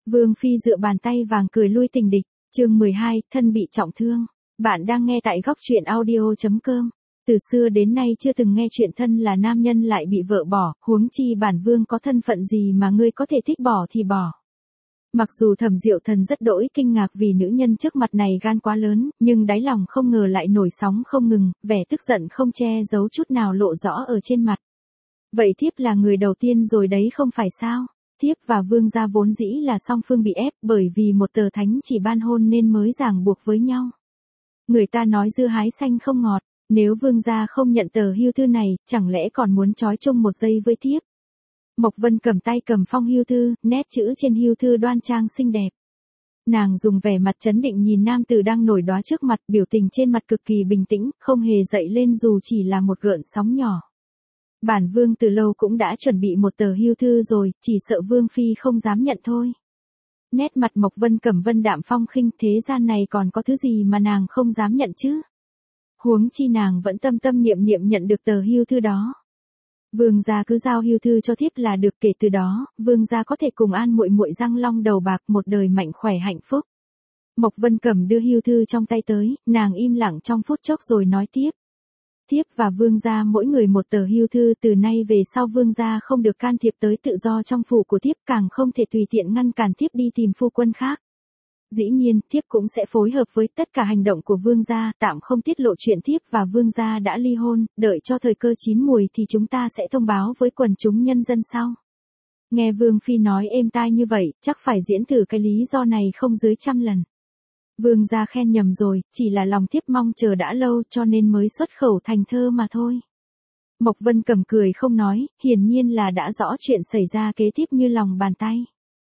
Vương Phi dựa bàn tay vàng cười lui tình địch, chương 12, thân bị trọng thương. Bạn đang nghe tại góc truyện audio.com. Từ xưa đến nay chưa từng nghe chuyện thân là nam nhân lại bị vợ bỏ, huống chi bản vương có thân phận gì mà ngươi có thể thích bỏ thì bỏ. Mặc dù Thẩm Diệu Thần rất đỗi kinh ngạc vì nữ nhân trước mặt này gan quá lớn, nhưng đáy lòng không ngờ lại nổi sóng không ngừng, vẻ tức giận không che giấu chút nào lộ rõ ở trên mặt. Vậy thiếp là người đầu tiên rồi đấy không phải sao? Thiếp và vương gia vốn dĩ là song phương bị ép bởi vì một tờ thánh chỉ ban hôn nên mới ràng buộc với nhau. Người ta nói dưa hái xanh không ngọt, nếu vương gia không nhận tờ hưu thư này, chẳng lẽ còn muốn trói chung một giây với thiếp? Mộc Vân cầm tay cầm phong hưu thư, nét chữ trên hưu thư đoan trang xinh đẹp. Nàng dùng vẻ mặt trấn định nhìn nam tử đang nổi đóa trước mặt, biểu tình trên mặt cực kỳ bình tĩnh, không hề dậy lên dù chỉ là một gợn sóng nhỏ. Bản vương từ lâu cũng đã chuẩn bị một tờ hưu thư rồi, chỉ sợ vương phi không dám nhận thôi. Nét mặt Mộc Vân Cẩm vân đạm phong khinh, thế gian này còn có thứ gì mà nàng không dám nhận chứ? Huống chi nàng vẫn tâm tâm niệm niệm nhận được tờ hưu thư đó. Vương gia cứ giao hưu thư cho thiếp là được, kể từ đó, vương gia có thể cùng an muội muội răng long đầu bạc một đời mạnh khỏe hạnh phúc. Mộc Vân Cẩm đưa hưu thư trong tay tới, nàng im lặng trong phút chốc rồi nói tiếp. Thiếp và vương gia mỗi người một tờ hưu thư, từ nay về sau vương gia không được can thiệp tới tự do trong phủ của thiếp, càng không thể tùy tiện ngăn cản thiếp đi tìm phu quân khác. Dĩ nhiên, thiếp cũng sẽ phối hợp với tất cả hành động của vương gia, tạm không tiết lộ chuyện thiếp và vương gia đã ly hôn, đợi cho thời cơ chín mùi thì chúng ta sẽ thông báo với quần chúng nhân dân sau. Nghe vương phi nói êm tai như vậy, chắc phải diễn thử cái lý do này không dưới 100 lần. Vương gia khen nhầm rồi, chỉ là lòng thiếp mong chờ đã lâu cho nên mới xuất khẩu thành thơ mà thôi. Mộc Vân Cẩm cười không nói, hiển nhiên là đã rõ chuyện xảy ra kế tiếp như lòng bàn tay.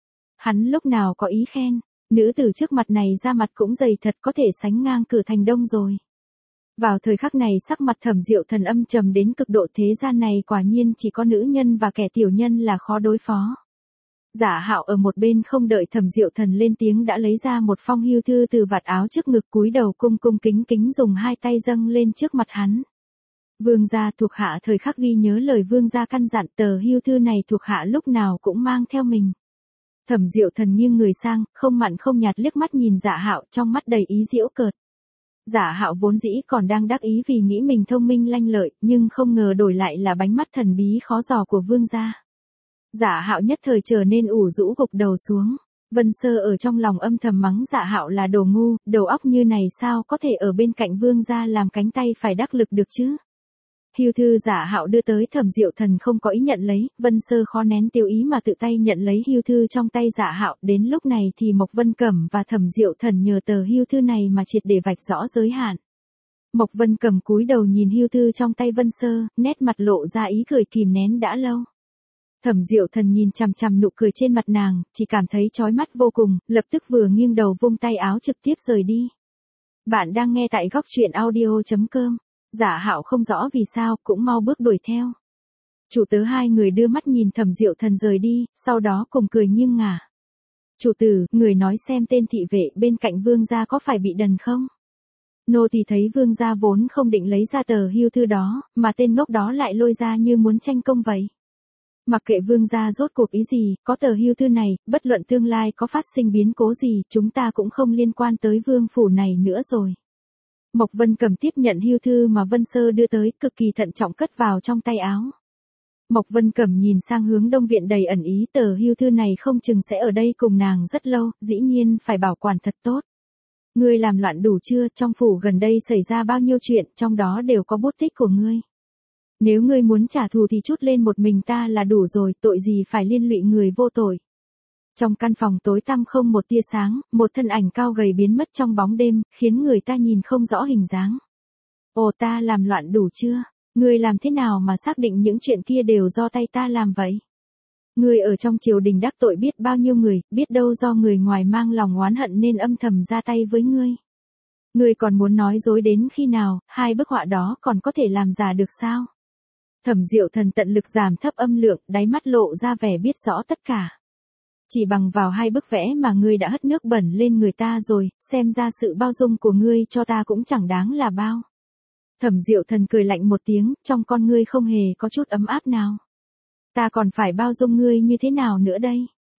Hắn lúc nào có ý khen, nữ tử trước mặt này ra mặt cũng dày thật, có thể sánh ngang Cửa Thành Đông rồi. Vào thời khắc này sắc mặt Thẩm Diệu Thần âm trầm đến cực độ, thế gian này quả nhiên chỉ có nữ nhân và kẻ tiểu nhân là khó đối phó. Giả Hạo ở một bên không đợi Thẩm Diệu Thần lên tiếng đã lấy ra một phong hưu thư từ vạt áo trước ngực, cúi đầu cung cung kính kính dùng hai tay dâng lên trước mặt hắn. Vương gia, thuộc hạ thời khắc ghi nhớ lời vương gia căn dặn, tờ hưu thư này thuộc hạ lúc nào cũng mang theo mình. Thẩm Diệu Thần nghiêng người sang, không mặn không nhạt liếc mắt nhìn Giả Hạo, trong mắt đầy ý giễu cợt. Giả Hạo vốn dĩ còn đang đắc ý vì nghĩ mình thông minh lanh lợi, nhưng không ngờ đổi lại là bánh mắt thần bí khó dò của vương gia. Giả Hạo nhất thời trở nên ủ rũ gục đầu xuống. Vân Sơ ở trong lòng âm thầm mắng Giả Hạo là đồ ngu, đầu óc như này sao có thể ở bên cạnh vương gia làm cánh tay phải đắc lực được chứ. Hưu thư Giả Hạo đưa tới Thẩm Diệu Thần không có ý nhận lấy, Vân Sơ khó nén tiêu ý mà tự tay nhận lấy hưu thư trong tay Giả Hạo. Đến lúc này thì Mộc Vân Cẩm và Thẩm Diệu Thần nhờ tờ hưu thư này mà triệt để vạch rõ giới hạn. Mộc Vân Cẩm cúi đầu nhìn hưu thư trong tay Vân Sơ, nét mặt lộ ra ý cười kìm nén đã lâu. Thẩm Diệu Thần nhìn chằm chằm nụ cười trên mặt nàng, chỉ cảm thấy chói mắt vô cùng, lập tức vừa nghiêng đầu vung tay áo trực tiếp rời đi. Bạn đang nghe tại góc truyện audio.com. Giả Hạo không rõ vì sao, cũng mau bước đuổi theo. Chủ tớ hai người đưa mắt nhìn Thẩm Diệu Thần rời đi, sau đó cùng cười nghiêng ngả. Chủ tử, người nói xem tên thị vệ bên cạnh vương gia có phải bị đần không? Nô tỳ thấy vương gia vốn không định lấy ra tờ hưu thư đó, mà tên ngốc đó lại lôi ra như muốn tranh công vậy. Mặc kệ vương gia rốt cuộc ý gì, có tờ hưu thư này, bất luận tương lai có phát sinh biến cố gì, chúng ta cũng không liên quan tới vương phủ này nữa rồi. Mộc Vân Cẩm tiếp nhận hưu thư mà Vân Sơ đưa tới, cực kỳ thận trọng cất vào trong tay áo. Mộc Vân Cẩm nhìn sang hướng đông viện đầy ẩn ý, tờ hưu thư này không chừng sẽ ở đây cùng nàng rất lâu, dĩ nhiên phải bảo quản thật tốt. Ngươi làm loạn đủ chưa, trong phủ gần đây xảy ra bao nhiêu chuyện, trong đó đều có bút tích của ngươi. Nếu ngươi muốn trả thù thì trút lên một mình ta là đủ rồi, tội gì phải liên lụy người vô tội. Trong căn phòng tối tăm không một tia sáng, một thân ảnh cao gầy biến mất trong bóng đêm, khiến người ta nhìn không rõ hình dáng. Ồ, ta làm loạn đủ chưa? Ngươi làm thế nào mà xác định những chuyện kia đều do tay ta làm vậy? Ngươi ở trong triều đình đắc tội biết bao nhiêu người, biết đâu do người ngoài mang lòng oán hận nên âm thầm ra tay với ngươi. Ngươi còn muốn nói dối đến khi nào, hai bức họa đó còn có thể làm giả được sao? Thẩm Diệu Thần tận lực giảm thấp âm lượng, đáy mắt lộ ra vẻ biết rõ tất cả. Chỉ bằng vào hai bức vẽ mà ngươi đã hất nước bẩn lên người ta rồi, xem ra sự bao dung của ngươi cho ta cũng chẳng đáng là bao. Thẩm Diệu Thần cười lạnh một tiếng, trong con ngươi không hề có chút ấm áp nào. Ta còn phải bao dung ngươi như thế nào nữa đây?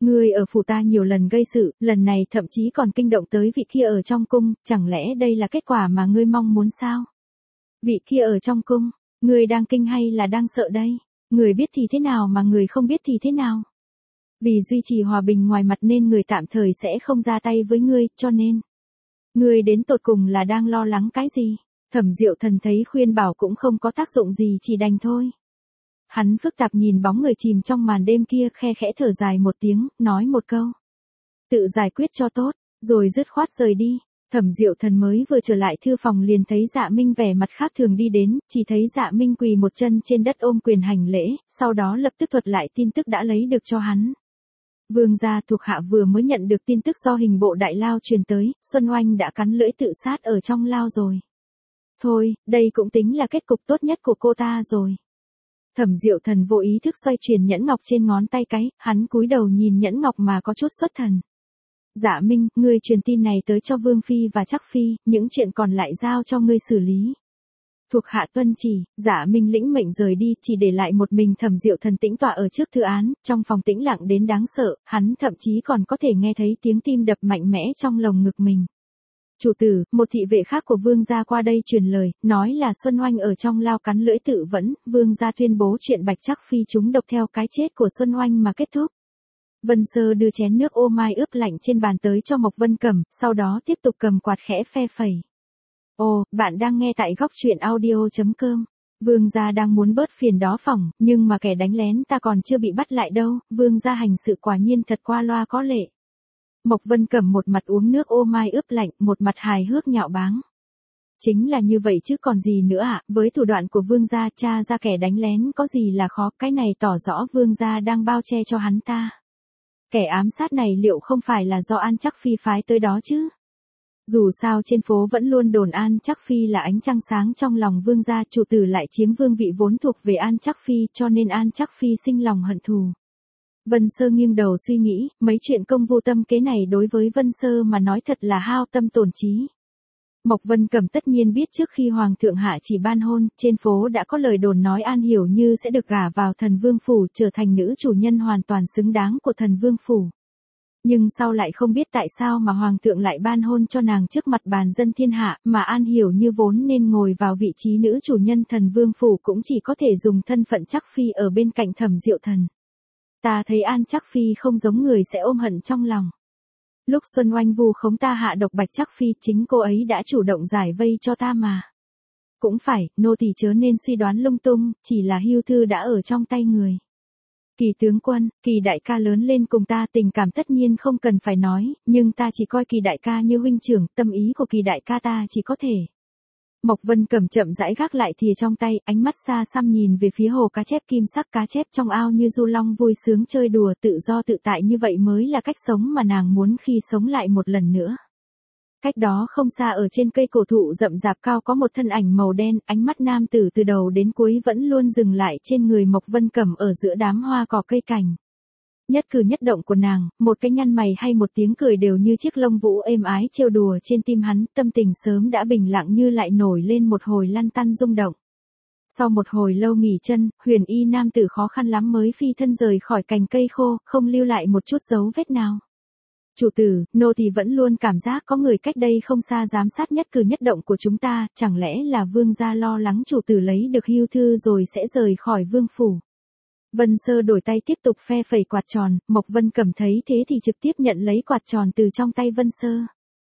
Ngươi ở phủ ta nhiều lần gây sự, lần này thậm chí còn kinh động tới vị kia ở trong cung, chẳng lẽ đây là kết quả mà ngươi mong muốn sao? Vị kia ở trong cung, ngươi đang kinh hay là đang sợ đây? Người biết thì thế nào mà người không biết thì thế nào? Vì duy trì hòa bình ngoài mặt nên người tạm thời sẽ không ra tay với ngươi, cho nên ngươi đến tột cùng là đang lo lắng cái gì? Thẩm Diệu Thần thấy khuyên bảo cũng không có tác dụng gì, chỉ đành thôi. Hắn phức tạp nhìn bóng người chìm trong màn đêm kia, khe khẽ thở dài một tiếng, nói một câu: tự giải quyết cho tốt, rồi dứt khoát rời đi. Thẩm Diệu Thần mới vừa trở lại thư phòng liền thấy Dạ Minh vẻ mặt khác thường đi đến, chỉ thấy Dạ Minh quỳ một chân trên đất ôm quyền hành lễ, sau đó lập tức thuật lại tin tức đã lấy được cho hắn. Vương gia thuộc hạ vừa mới nhận được tin tức do hình bộ đại lao truyền tới, Xuân Oanh đã cắn lưỡi tự sát ở trong lao rồi. Thôi, đây cũng tính là kết cục tốt nhất của cô ta rồi. Thẩm Diệu Thần vô ý thức xoay chuyển nhẫn ngọc trên ngón tay cái, hắn cúi đầu nhìn nhẫn ngọc mà có chút xuất thần. Dạ Minh, ngươi truyền tin này tới cho Vương Phi và Trắc Phi, những chuyện còn lại giao cho ngươi xử lý. Thuộc hạ tuân chỉ. Dạ Minh lĩnh mệnh rời đi, chỉ để lại một mình Thẩm Diệu Thần tĩnh tọa ở trước thư án, trong phòng tĩnh lặng đến đáng sợ, hắn thậm chí còn có thể nghe thấy tiếng tim đập mạnh mẽ trong lồng ngực mình. Chủ tử, một thị vệ khác của Vương gia qua đây truyền lời, nói là Xuân Oanh ở trong lao cắn lưỡi tự vẫn, Vương gia tuyên bố chuyện Bạch Trắc Phi trúng độc theo cái chết của Xuân Oanh mà kết thúc. Vân Sơ đưa chén nước ô mai ướp lạnh trên bàn tới cho Mộc Vân Cẩm, sau đó tiếp tục cầm quạt khẽ phe phẩy. Ồ, bạn đang nghe tại góc truyện audio.com. Vương gia đang muốn bớt phiền đó phỏng, nhưng mà kẻ đánh lén ta còn chưa bị bắt lại đâu, Vương gia hành sự quả nhiên thật qua loa có lệ. Mộc Vân Cẩm một mặt uống nước ô mai ướp lạnh, một mặt hài hước nhạo báng. Chính là như vậy chứ còn gì nữa ạ, với thủ đoạn của Vương gia tra ra kẻ đánh lén có gì là khó, cái này tỏ rõ Vương gia đang bao che cho hắn ta. Kẻ ám sát này liệu không phải là do An Trắc Phi phái tới đó chứ? Dù sao trên phố vẫn luôn đồn An Trắc Phi là ánh trăng sáng trong lòng Vương gia, chủ tử lại chiếm vương vị vốn thuộc về An Trắc Phi, cho nên An Trắc Phi sinh lòng hận thù. Vân Sơ nghiêng đầu suy nghĩ, mấy chuyện công vu tâm kế này đối với Vân Sơ mà nói thật là hao tâm tổn trí. Mộc Vân Cẩm tất nhiên biết trước khi Hoàng thượng hạ chỉ ban hôn, trên phố đã có lời đồn nói An Hiểu Như sẽ được gả vào Thần Vương Phủ, trở thành nữ chủ nhân hoàn toàn xứng đáng của Thần Vương Phủ. Nhưng sau lại không biết tại sao mà Hoàng thượng lại ban hôn cho nàng trước mặt bàn dân thiên hạ, mà An Hiểu Như vốn nên ngồi vào vị trí nữ chủ nhân Thần Vương Phủ cũng chỉ có thể dùng thân phận Trắc Phi ở bên cạnh Thẩm Diệu Thần. Ta thấy An Trắc Phi không giống người sẽ ôm hận trong lòng. Lúc Xuân Oanh vu khống ta hạ độc Bạch Trắc Phi, chính cô ấy đã chủ động giải vây cho ta mà. Cũng phải, nô tỳ chớ nên suy đoán lung tung, chỉ là hưu thư đã ở trong tay người. Kỳ tướng quân, Kỳ đại ca lớn lên cùng ta, tình cảm tất nhiên không cần phải nói, nhưng ta chỉ coi Kỳ đại ca như huynh trưởng, tâm ý của Kỳ đại ca ta chỉ có thể. Mộc Vân Cẩm chậm rãi gác lại thìa trong tay, ánh mắt xa xăm nhìn về phía hồ cá chép kim sắc, cá chép trong ao như du long vui sướng chơi đùa, tự do tự tại như vậy mới là cách sống mà nàng muốn khi sống lại một lần nữa. Cách đó không xa ở trên cây cổ thụ rậm rạp cao có một thân ảnh màu đen, ánh mắt nam tử từ đầu đến cuối vẫn luôn dừng lại trên người Mộc Vân Cẩm ở giữa đám hoa cỏ cây cảnh. Nhất cử nhất động của nàng, một cái nhăn mày hay một tiếng cười đều như chiếc lông vũ êm ái trêu đùa trên tim hắn, tâm tình sớm đã bình lặng như lại nổi lên một hồi lăn tăn rung động. Sau một hồi lâu nghỉ chân, huyền y nam tử khó khăn lắm mới phi thân rời khỏi cành cây khô, không lưu lại một chút dấu vết nào. Chủ tử, nô tỳ vẫn luôn cảm giác có người cách đây không xa giám sát nhất cử nhất động của chúng ta, chẳng lẽ là Vương gia lo lắng chủ tử lấy được hưu thư rồi sẽ rời khỏi vương phủ. Vân Sơ đổi tay tiếp tục phe phẩy quạt tròn, Mộc Vân Cẩm thấy thế thì trực tiếp nhận lấy quạt tròn từ trong tay Vân Sơ.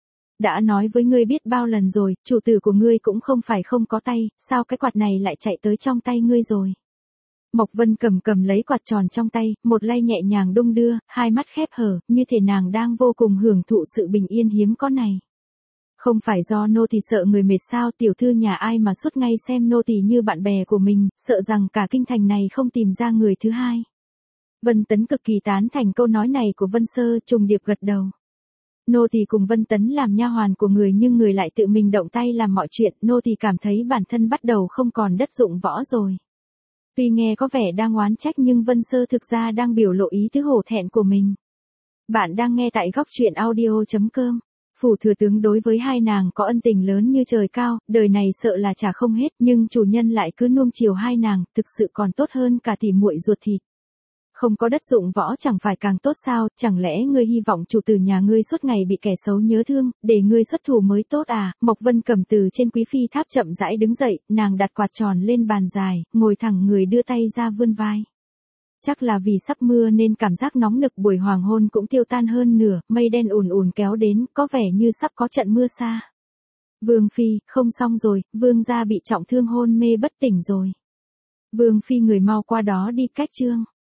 Đã nói với ngươi biết bao lần rồi, chủ tử của ngươi cũng không phải không có tay, sao cái quạt này lại chạy tới trong tay ngươi rồi. Mộc Vân Cẩm cầm lấy quạt tròn trong tay, một lay nhẹ nhàng đung đưa, hai mắt khép hờ, như thể nàng đang vô cùng hưởng thụ sự bình yên hiếm có này. Không phải do nô tỳ sợ người mệt sao, tiểu thư nhà ai mà suốt ngày xem nô tỳ như bạn bè của mình, sợ rằng cả kinh thành này không tìm ra người thứ hai. Vân Tấn cực kỳ tán thành câu nói này của Vân Sơ, trùng điệp gật đầu. Nô tỳ cùng Vân Tấn làm nha hoàn của người nhưng người lại tự mình động tay làm mọi chuyện, nô tỳ cảm thấy bản thân bắt đầu không còn đất dụng võ rồi. Tuy nghe có vẻ đang oán trách nhưng Vân Sơ thực ra đang biểu lộ ý tứ hổ thẹn của mình. Bạn đang nghe tại góc truyện audio.com. Phủ thừa tướng đối với hai nàng có ân tình lớn như trời cao, đời này sợ là trả không hết, nhưng chủ nhân lại cứ nuông chiều hai nàng, thực sự còn tốt hơn cả tỉ muội ruột thịt. không có đất dụng võ chẳng phải càng tốt sao, chẳng lẽ ngươi hy vọng chủ tử nhà ngươi suốt ngày bị kẻ xấu nhớ thương, để ngươi xuất thủ mới tốt à? Mộc Vân cầm từ trên quý phi tháp chậm rãi đứng dậy, nàng đặt quạt tròn lên bàn dài, ngồi thẳng người đưa tay ra vươn vai. Chắc là vì sắp mưa nên cảm giác nóng nực buổi hoàng hôn cũng tiêu tan hơn nửa, mây đen ùn ùn kéo đến, có vẻ như sắp có trận mưa xa. Vương phi, không xong rồi, vương gia bị trọng thương hôn mê bất tỉnh rồi. Vương phi người mau qua đó đi, cách Trương